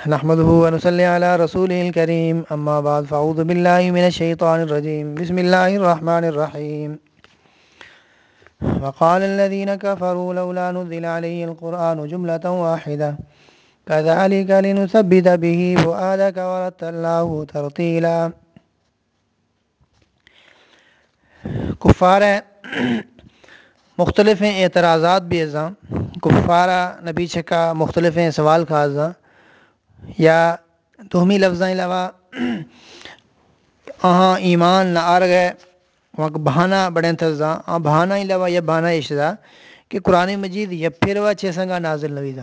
نحمده ونصلي على رسوله الكريم أما بعد فأعوذ بالله من الشيطان الرجيم بسم الله الرحمن الرحيم وقال الذين كفروا لولا نزل عليه القرآن جملة واحدة كذلك لنثبت به فؤادك ورتلناه ترتيلا. کفار مختلف ہیں، اعتراضات بھی ازاں کفارہ نبی چھکا مختلف ہیں، سوال کا ازاں یا تہمی لفظیں علاوہ ایمان نہ آر گئے وہاں بہانہ بڑے تھزاں بہانہ علاوہ یہ بہانہ اشدا کہ قرآن مجید یہ پھروا چھ سنگا نازل نویدہ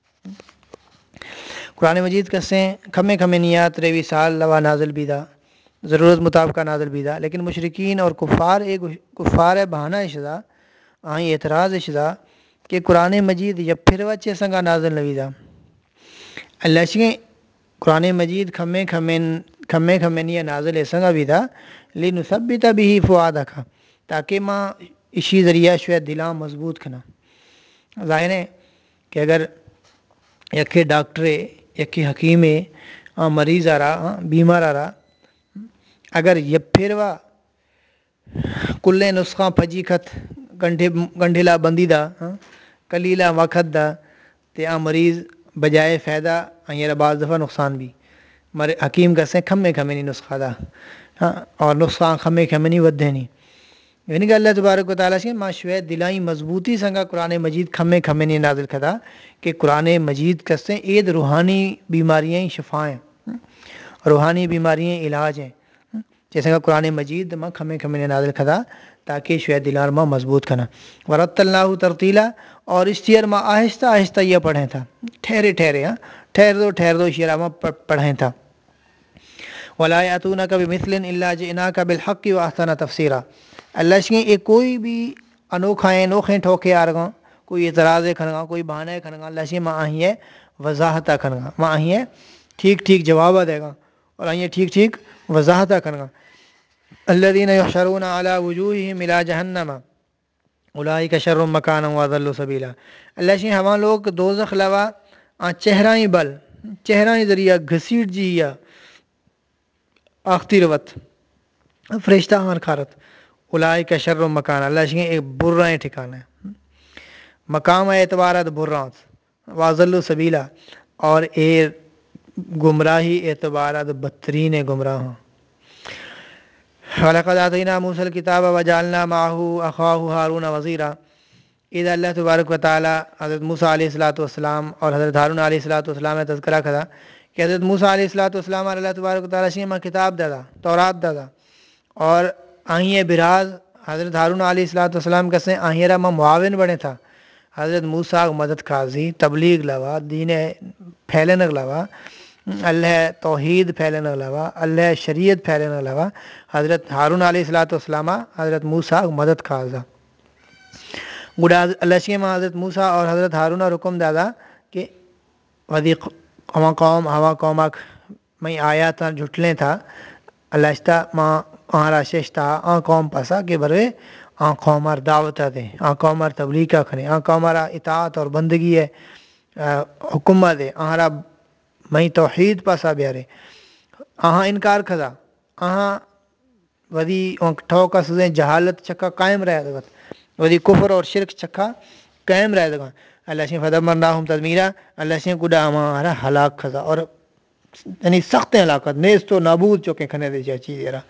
قرآن مجید کسیں کھمے کھمے نیات ریوی سال لوا نازل بیدہ ضرورت مطابقہ نازل بیدہ، لیکن مشرکین اور کفار بہانہ اشدا اعتراض اشدا کہ قرآن مجید یہ پھروا چھ سنگا نازل نویدہ اللہ شکیں قرآن مجید کھمے کھمے نیا نازل سنگا بیدہ لنثبت به فؤادک تاکہ ماں اسی ذریعہ شاید دلاں مضبوط کھنا. ظاہر ہے کہ اگر یکے ڈاکٹرے یکے حکیمے مریض آ رہا بیمار آ رہا اگر یہ پھروا کلے نسخہ پھجی کھت گنڈھلا بندی دا کلیلہ وقت دا تے مریض بجائے فائدہ یہ بعض دفعہ نقصان بھی حکیم کسے کھمے کھمے نہیں نسخہ دا اور نسخہ کھمے کھمے نہیں ودھے نہیں، یعنی کہ اللہ تبارک و تعالیٰ سے ماں شوید دلائیں مضبوطی سنگا قرآن مجید کھمے کھمے نہیں نازل کھدا کہ قرآن مجید کسے عید روحانی بیماریاں شفائیں روحانی بیماریاں علاج ہیں جیسے کہ قرآن مجید ماں کھمے کھمے نہیں نازل کھدا تاکہ شوید دلار ماں مضبوط کھنا. ورتلناہ ترتیلا اور اس چیر ماں آہستہ آہستہ یہ پڑھیں تھا ٹھہرے ٹھہر دو شیرہ ماں پڑھیں تھا. ولا یاتونک بمثل الا جئناک بالحق واحسن تفسیرا اللہ شیں ایک کوئی بھی انوکھیں ٹھوکے آرگاں کوئی اعتراض کھنگا کوئی بہانے کھنگا اللہ شیں ماں آہیے وضاحتہ کھنگا ماں آہیے ٹھیک جوابہ دے گا اور آئیے ٹھیک وضاحتہ کھنگا. الذین یحشرون علی وجوہہم الی جہنم اولئک شر مکانا واضل سبیلا اللہ شیں ہواں لوگ دوزخ لوا چہرائیں بل چہرائیں ذریعہ گھسیٹ جی یا آختی روت فرشتہ ہمان کھارت اولئک شر مکان اللہ شیں ایک برائیں ٹھکانا ہے مقام اعتبارات برات واضل سبیلا اور اے گمراہی اعتبارات بدترین گمراہ. وَلَقَدْ آتَيْنَا مُوسَى الْكِتَابَ وَجَعَلْنَا مَعَهُ أَخَاهُ هَارُونَ وَزِيرًا. اذا اللہ تبارک و تعالیٰ حضرت موسیٰ علیہ السلام اور حضرت ہارون علیہ السلام نے تذکرہ کھدا کہ حضرت موسیٰ علیہ السلام اور اللہ تبارک و تعالیٰ سے ماں کتاب دادا تورات دادا اور آئیں براز حضرت ہارون علیہ السلام کسے آئیں ماں معاون بنے تھا حضرت موسیٰ مدد کازی تبلیغ لوا دین پھیلنے لوا اللہ توحید پھیلنے لوا اللہ شریعت پھیلنے لوا حضرت ہارون علیہ السلام حضرت موسیٰ مدد کازا گڑا اللہ شیء ماں حضرت موسیٰ اور حضرت ہارون حکم دادا کہ ودی ہوا قوم میں آیات جھٹلیں تھا اللہ اشتا ماں آہرا ششتا قوم پسا کہ بروے قومار دعوت دے قومار تبلیغ کا کھنے قومارا اطاعت اور بندگی ہے حکمہ دے آہرا میں توحید پاسا بیارے انکار کھدا ودی ٹھوکا سزیں جہالت چکا قائم رہ دگا ودی کفر اور شرک چکا قائم رہ دگا اللہ شیں فدمرناہم تدمیرا اللہ شیں گڈا ہمارا ہلاک کھدا اور یعنی سخت ہلاکت نیست و نابود چکے کھنے دے جا چیز یرا.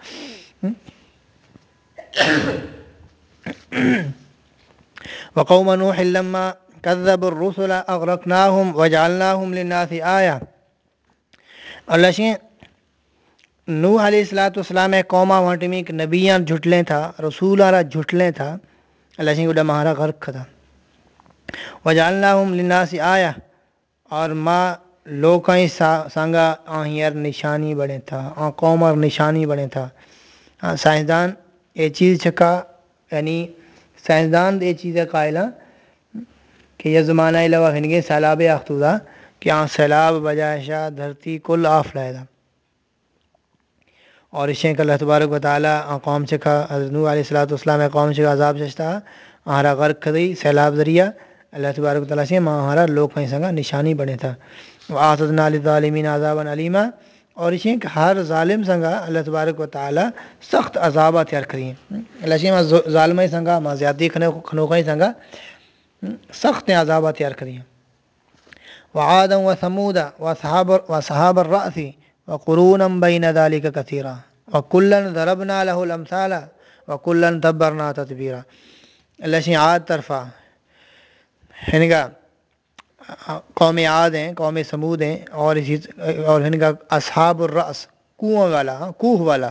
وقوم نوح لما كذبوا الرسل اغرقناهم وجعلناهم للناس آیہ. اللہ شیں نوح علیہ السلام قوما وانٹمی ایک نبیاں جھٹلیں تھا رسولارا جھٹلیں تھا اللہ شیں گڈا مہارا غرق کھدا. وجعلناهم للناس آیہ اور ماں لوکائیں سانگا آہیر نشانی بڑے تھا قوم اور نشانی بڑے تھا. سائنسدان یہ چیز چھکا یعنی سائنسدان یہ چیز قائلہ کہ یہ زمانہ علاوہ ہنگے سیلاب اختودا کہ سیلاب بجائشہ دھرتی کل آف لائے دا اور اس شیء کہ اللہ تبارک و تعالیٰ قوم چھکا حضرت نوح علیہ السلام قوم چھکا عذاب ششتا آہرا غرق کھدی سیلاب ذریعہ اللہ تبارک و تعالیٰ سے مہارا لوگ کہیں سنگا نشانی بنے تھا آسدنا للظالمین عذابا علیما اور اسے کہ ہر ظالم سنگا اللہ تبارک و تعالیٰ سخت عذابہ تیار کری ہیں اللہ سے ماں ظالمہ سنگا ماں زیادتی کھنوکا سنگا سخت عذابہ تیار کری ہیں وعادا وثمودا وصحاب الرأس وقرونا بین ذلک کثیرا وکلا ضربنا له الامثال وکلا تبرنا تتبیرا اللہ سے عاد طرفہ یعنی کہ قوم عاد ہیں قوم سمود ہیں اور یعنی کہ اصحاب الرأس کنواں والا کوہ والا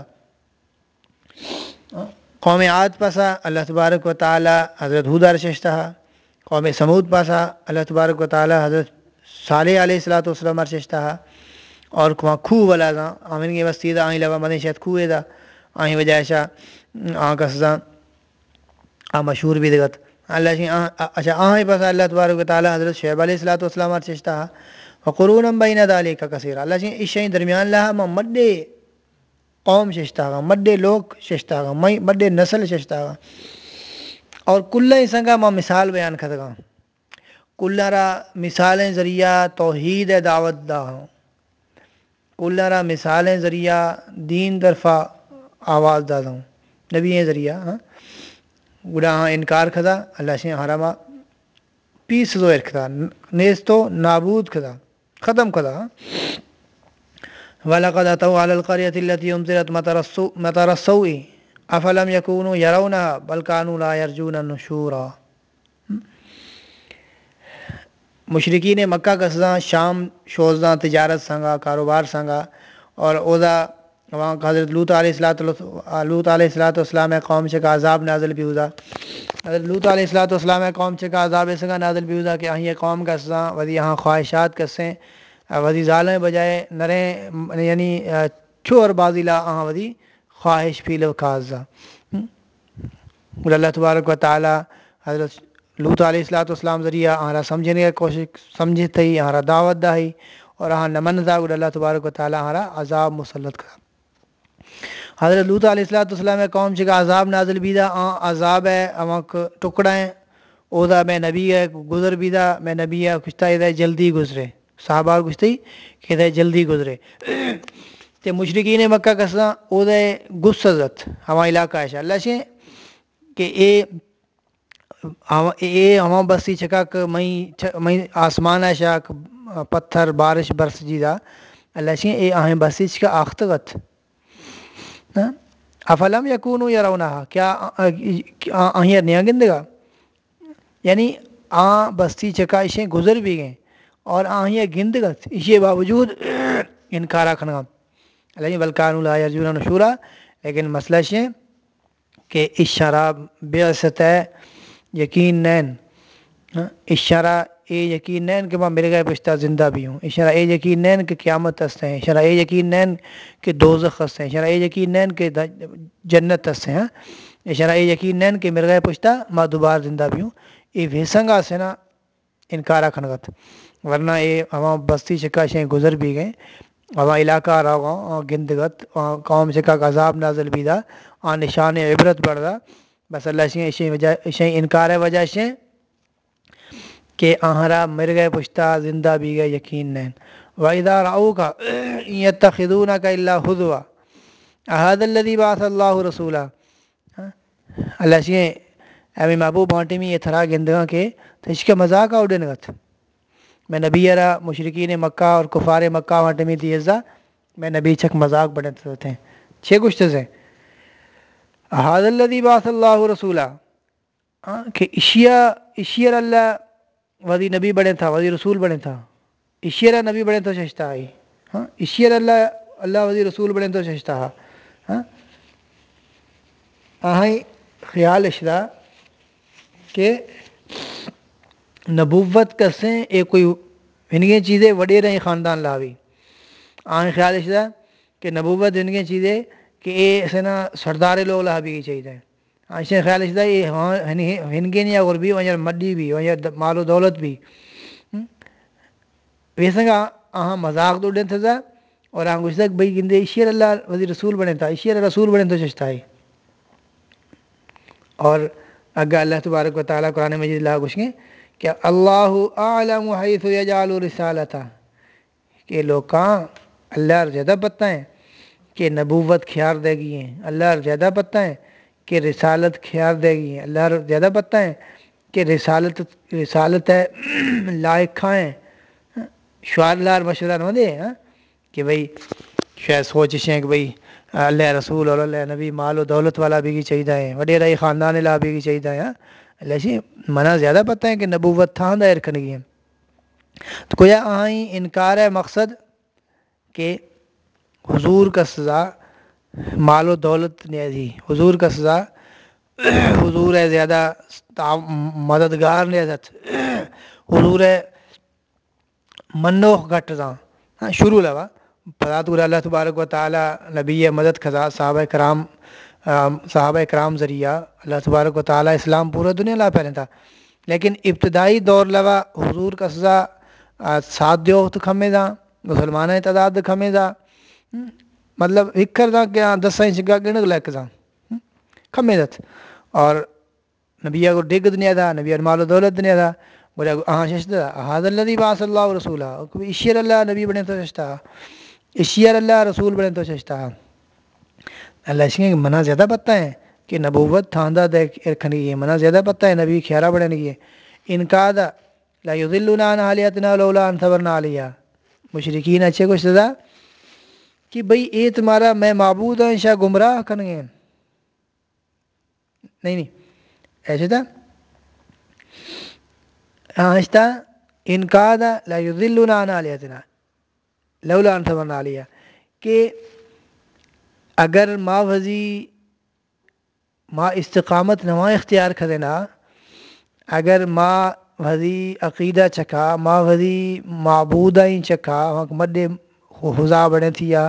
قوم عاد پاسا اللہ تبارک و تعالی حضرت ہود رشتہ قوم سمود پاسا اللہ تبارک و تعالی حضرت صالح علیہ الصلوۃ والسلام رشتہ اور وہاں خوہ والا تھا آمین کے وسطی آہیں لگا مدن شاید کوئے تھا آہیں وجہ شاہ آن کا سزا مشہور بھی دگت اللہ سے اچھا آہیں پاسا اللہ تبارک و تعالی حضرت شعیب علیہ الصلوۃ والسلام رشتہ وقرون بین ذلک کثیر اللہ سے اس شاہیں درمیان لہا مڈے قوم ششتہ مڈے لوگ ششتہ مڈے نسل ششتہ اور کلّ سنگا ماں مثال بیان کھتگا کلّ را مثالیں ذریعہ توحید دعوت دا کلّ را مثالیں ذریعہ دین طرفہ آواز دا ہوں نبی ذریعہ گڑا انکار کھدا اللہ سے حرامہ پیس زویر کھدا نیستو نابود کھدا ختم کھدا وَلَقَدْ أَتَوْا عَلَى الْقَرْيَةِ الَّتِي أُمْطِرَتْ مَطَرَ السَّوْءِ أَفَلَمْ يَكُونُوا يَرَوْنَهَا بَلْ كَانُوا لَا يَرْجُونَ نُشُورًا مشرکین مکہ کا سزا شام شوزاں تجارت سنگا کاروبار سنگا اور اودا وہاں حضرت لوط علیہ السلام قوم سے کا عذاب نازل بھی ہودا حضرت لوط علیہ السلام قوم سے کا عذاب سنگا نازل بھی ہودا کہ یہ قوم کا سزا ودی یہاں خواہشات کسیں ودی ظالم بجائے نریں یعنی چور بازی لا ودی خواہش پی لو کازا اللہ تبارک و تعالی حضرت لوط علیہ السلام ذریعہ آہرا سمجھنے کی کوشش سمجھتے ہی آہرا دعوت دا ہی اور آہاں نمن دا اللہ تبارک و تعالی آہرا عذاب مسلط کرا حضرت لوط علیہ السلام قوم سے کا عذاب نازل بھی دا عذاب ہے امک ٹکڑا ہیں او دا میں نبی ہے گزر بھی دا میں نبی ہے کچھ تا جلدی گزرے صحابہ کچھ تی کہ جلدی گزرے تے مشرکین مکہ کساں او دے گسزت ہما علاقہ ہے اللہ سے کہ اے ہما بسی چکا میں آسمان ہے شاک پتھر بارش برس جی دا اللہ سے اے آہیں بسی چکا آختگت افلم یکونو یرونہا کیا آہیں نیا گندگا یعنی بستی چکا اسے گزر بھی گئے اور آہیں گندگت اسے باوجود انکارا کھنگا اللہ بلکانو لا یرجون نشورا لیکن مسئلہ یہ کہ اس شراب بیعصت ہے یقین نین اشارہ اے یقین نین کہ میں میرے گئے پشتہ زندہ بھی ہوں اشارہ اے یقین نین کہ قیامت ہستے ہیں اشارہ اے یقین نین کہ دوزخ ہستے ہیں اشارہ اے یقین نین کہ جنت ہستے ہیں اشارہ اے یقین نین کہ میرے گئے پشتہ میں دوبار زندہ بھی ہوں اے ویسنگا سے نا انکارا کھنگت ورنہ اے ہما بستی چکا شیں گزر بھی گئے ہما علاقہ رہا گندگت قوم چکا کا عذاب نازل بھی دا نشان عبرت بڑھ دا بس اللہ شیں انکار وجہ شیں کہ آہرا مر گئے پشتہ زندہ بھی گئے یقین نین وَإِذَا رَأَوْكَ إِن يَتَّخِذُونَكَ إِلَّا هُزُوًا أَهَذَا الَّذِي بَعَثَ اللَّهُ رَسُولًا اللہ سے اے محبوب بانٹی میں یہ تھرا گندگاں کے تو اس کے مذاق اڑنگت میں نبی را مشرکین مکہ اور کفار مکہ بانٹی میں دیزا میں نبی چک مذاق بڑھتے ہوتے ہیں چھ کچھ سے هَذَا الَّذِي بَعَثَ اللَّهُ رَسُولًا کہ اشیاء اللہ وزی نبی بڑے تھا وزی رسول بڑے تھا اشیرہ نبی بڑے تو ششتہ آئی اشیرہ اللہ وزی رسول بڑے تو ششتہ آہیں خیال اشرا کہ نبوت کسیں ایک کوئی ہنگیں چیزیں وڈے رہیں خاندان لاوی آہیں خیال اشرا کہ نبوت ہنگیں چیزیں کہ اے سنا سردار لوگ لا بھی چاہیے ایسے خیال اشرا یہ ہنگیں یا غربی وہاں مڈی بھی وہاں مال و دولت بھی ویسنگا آہاں مذاق تو ڈین تھا اور آہاں کچھ تک بھئی گندے اشیر اللہ وزیر رسول بنے تھا اشیر رسول بنے تو چشتا ہے اور اگہ اللہ تبارک و تعالیٰ قرآن مجید اللہ کچھ گئے کہ اللہ اعلم حیث یجعل رسالتہ، کہ لوکاں اللہ زیادہ پتہ ہے کہ نبوت کھیار دے گی ہیں، اللہ زیادہ پتہ ہے کہ رسالت کھیار دے گی ہیں، اللہ زیادہ پتہ ہے کہ رسالت ہے لائق کھائیں شوار لار مشورہ نہ دے کہ بھئی شاید سوچیں کہ بھئی اللہ رسول اور اللہ نبی مال و دولت والا بھی کی چاہیے وڈیرا خاندان لا بھی کی چاہیے اللہ سی منع زیادہ پتہ ہے کہ نبوت تھاں دائر رکھنگی ہے تو کوئی آئیں انکار ہے مقصد کہ حضور کا سزا مال و دولت نہیں تھی، حضور کا سزا حضور ہے زیادہ مددگار نے حضور ہے منوخ گھٹ دا شروع لگا فرات اللہ تبارک و تعالی نبی مدد خزا صحابہ کرام ذریعہ اللہ تبارک و تعالی اسلام پورا دنیا لا پہنے تھا، لیکن ابتدائی دور لگا حضور کا سزا ساتھ دیو تو کھمے دا مسلمان تعداد کھمے دا مطلب ہکر دا کہ 10 چگا گنگ لک دا کھمے دت اور نبی کو ڈگ دنیا تھا نبی مال و دولت دنیا تھا بولے ششتا حاضر الذی بعث اللہ رسولہ اشیر اللہ نبی بنے تو ششتا اشیر اللہ رسول بنے تو ششتا اللہ اس کے منع زیادہ پتہ ہے کہ نبوت تھاندہ دے رکھنی ہے، منع زیادہ پتہ ہے نبی کھیارہ بڑھنی ہے انقاد لا یضلنا عن آلیاتنا لولا ان صبرنا علیہا مشرکین اچھے کو سزا کہ بھئی اے تمہارا میں معبود ہوں شاہ گمراہ کرنگے نہیں ایسے تھا آہستہ انقاد لا یضلنا عن آلیاتنا لولا ان صبرنا علیہا کہ اگر ما وزی ما استقامت نما اختیار کرنا اگر ما وزی عقیدہ چکا ما وزی معبودہ چکا مدے حضا بڑے تھیا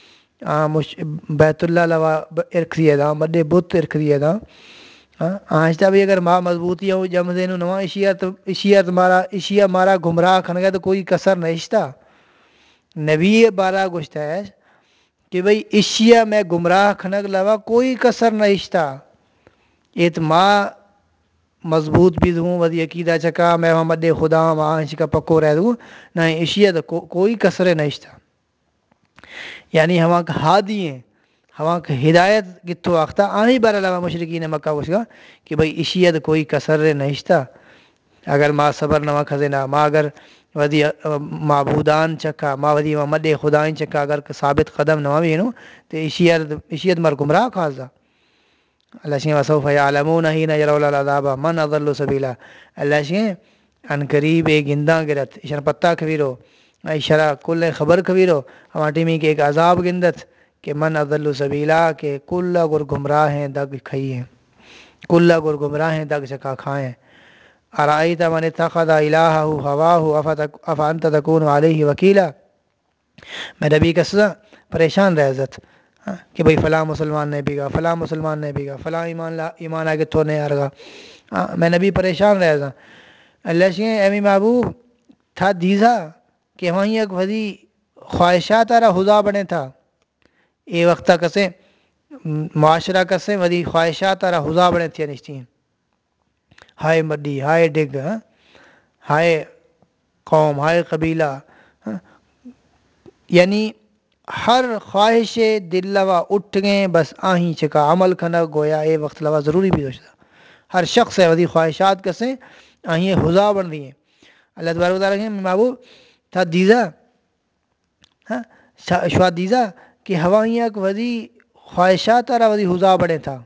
بیت اللہ لوا ارکھ دیے دا مدے بت ارکھ دیے دا آہستہ بھی اگر ماں مضبوطی ہو جم دینو نواں اشیا مارا گمراہ کھن گیا تو کوئی کسر نہشتا نبی بارہ گشتہ ہے کہ بھئی اشیا میں گمراہ کھنگ لوا کوئی کسر نہشتا ایت ماں مضبوط بھی دوں ودی عقیدہ چکا میں محمد خدا وہاں کا پکو رہ دوں نہ اشیا تو کوئی کسر نہشتا یعنی ہماں کا ہادی ہیں ہماں کا ہدایت کتوں آختہ آنی بارہ لگا مشرقین مکہ وشگا کہ بھئی اشیت کوئی کسر نہشتا اگر ما صبر نما کھزینا ما اگر ودی معبودان چکا ما ودی محمد خدائن چکا اگر ثابت قدم نما بھی نو تو اشیت مر گمراہ خاصا اللہ شیئے وصوف یعلمون حین یرون العذاب من اضل سبیلا اللہ شیئے ان قریب ایک گندہ گرت اشار پتہ کبیرو اشارہ کل خبر کبیرو ہمارا ٹیمی کے ایک عذاب گندت کہ من اضل سبیلا کہ کل گر گمراہ ہیں دگ کھئی ہیں کل گر گمراہ ہیں دگ چکا کھائیں ارائیت من اتخذ الہہ ہواہ افانت تکون علیہ وکیلا میں نبی کا سزا پریشان رہ عزت کہ بھئی فلاں مسلمان نے بھی گا فلاں مسلمان نے بھی گا فلاں ایمان آگے تو نہیں آرگا میں نبی پریشان رہ عزت اللہ شیئے ایمی محبوب تھا دیزا کہ وہیں ایک وزی خواہشات آرہ خدا بنے تھا اے وقتہ کسے معاشرہ کسے ودی خواہشات آرہ خدا بنے تھیا نشتی ہیں ہائے مڈی ہائے ڈگ ہائے قوم ہائے قبیلہ یعنی ہر خواہش دل لوا اٹھ گئے بس آہیں چکا عمل کھنا گویا اے وقت لوا ضروری بھی دوشتا ہر شخص ہے ودی خواہشات کسے آہیں خدا بن رہی ہیں اللہ تبارک و تعالیٰ کہ محبوب تھا دیزا شواد دیزا کہ ہوائیں ایک ودی خواہشات آرہ ودی خدا بنے تھا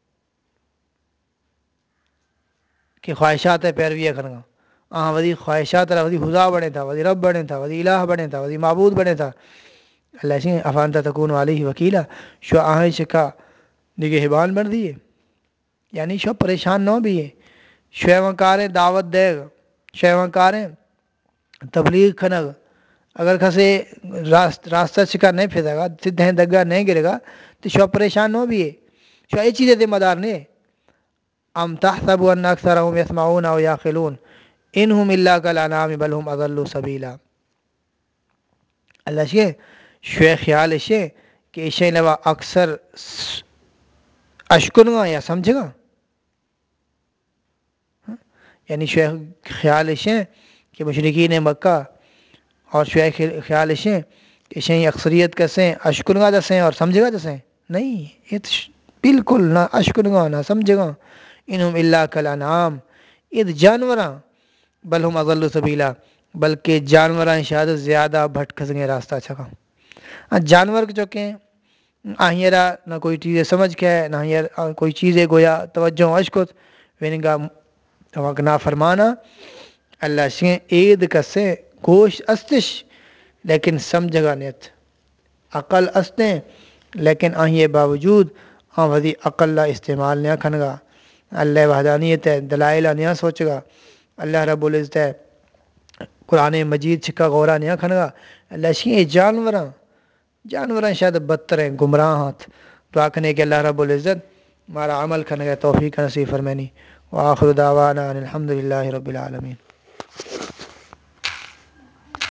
کہ خواہشات ہے پیرویہ کرنا ودی خواہشات آرہ ودی خدا بنے تھا ودی رب بنے تھا ودی الہ بنے تھا ودی معبود بنے تھا اللہ سے افانتا تکون علیہ وکیلا شو آہیں شکا نگہ ہبان بن دیئے یعنی شو پریشان نہ بھی ہے شو کاریں دعوت دے گا شو کاریں تبلیغ کھنگ اگر کسے راستہ چکا نہیں پھیدا گا سدھیں دگا نہیں گرے گا تو شو پریشان نہ بھی ہے شو ای چیزیں ذمہ دار نہیں ام تحسب ان اکثرهم يسمعون او يعقلون انهم الا كالانعام بل هم اضل سبیلا اللہ شے شو خیال شے کہ اشے لوا اکثر اشکن گا یا سمجھ گا یعنی شیخ خیال اشیں کہ مشرقین مکہ اور شیخ خیال اشیں کہ اشیں اکثریت کسیں اشکنگا دسیں اور سمجھگا دسیں نہیں، یہ بالکل نہ اشکنگا نہ سمجھگا، انہم الا کالانعام، یہ جانوراں، بل ہم اضل سبیلا، بلکہ جانوراں شاید زیادہ بھٹک سکیں راستہ چھکا۔ جانور کے چکیں آہیرا نہ کوئی چیزیں سمجھ کے نہ کوئی چیزیں گویا توجہ اشکت ونگا وقت نا فرمانا اللہ شیں عید کسیں گوش استش لیکن سمجھگا نیت، عقل استیں لیکن آہیے باوجود وزی عقل لا استعمال نیا کھنگا، اللہ وحدانیت ہے دلائل نیا سوچ گا، اللہ رب العزت ہے قرآن مجید چھکا غورا نیا کھنگا، اللہ شیں جانوراں شاید بدتر ہیں گمراہ ہاتھ، دعا کرنے کہ اللہ رب العزت ہمارا عمل کرنے کا توفیق نصیب فرمانی۔ وآخر دعوانا ان الحمد للہ رب العالمین۔